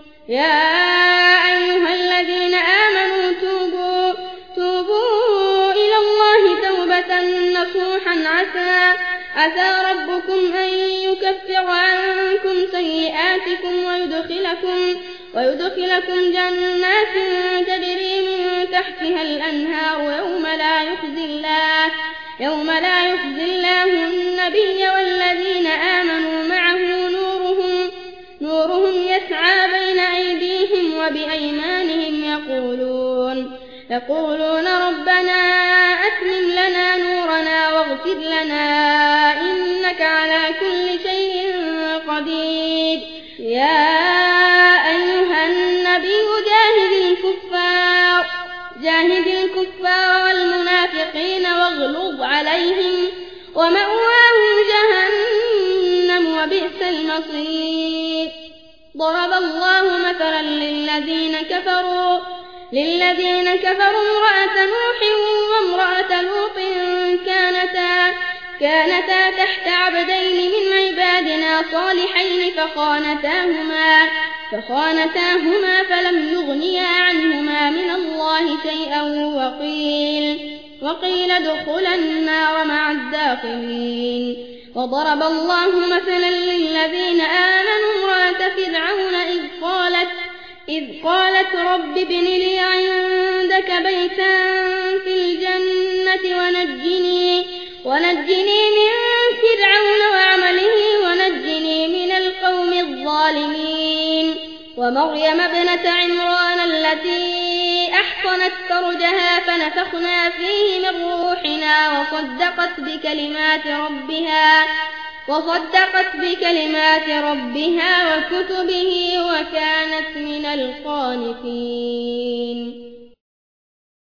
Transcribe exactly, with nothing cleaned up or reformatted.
يا أيها الذين آمنوا توبوا, توبوا إلى الله توبة نصوحا عسى, عسى ربكم أن يكفر عنكم سيئاتكم ويدخلكم, ويدخلكم جنات تجري من تحتها الأنهار يوم لا يخزي الله, يوم لا يخزي الله النبي والذين آمنوا معه نورهم, نورهم يسعى بين أيديهم وبأيمانهم يقولون, يقولون ربنا أتمم لنا نورنا واغفر لنا إنك على كل شيء قدير. يا أيها النبي جاهد الكفار, جاهد الكفار والمنافقين واغلظ عليهم ومأواهم جهنم وبئس المصير. ضرب الله مثلا للذين كفروا, للذين كفروا امرأة نوح وامرأة لوط كانتا, كانتا تحت عبدين من عبادنا صالحين فخانتاهما, فخانتاهما فلم يغنيا عنهما من الله شيئا وقيل, وقيل ادخلا النار مع الداخلين. وضرب الله مثلا للذين آمنوا امرأة فرعون إذ قالت, إذ قالت رب ابن لي عندك بيتا في الجنة ونجني, ونجني من فرعون وعمله ونجني من القوم الظالمين. ومريم ابنة عمران التي أحصنت فرجها فنفخنا فيه من روحنا وصدقت بكلمات ربها, وصدقت بكلمات ربها وكتبه وكانت من القانتين.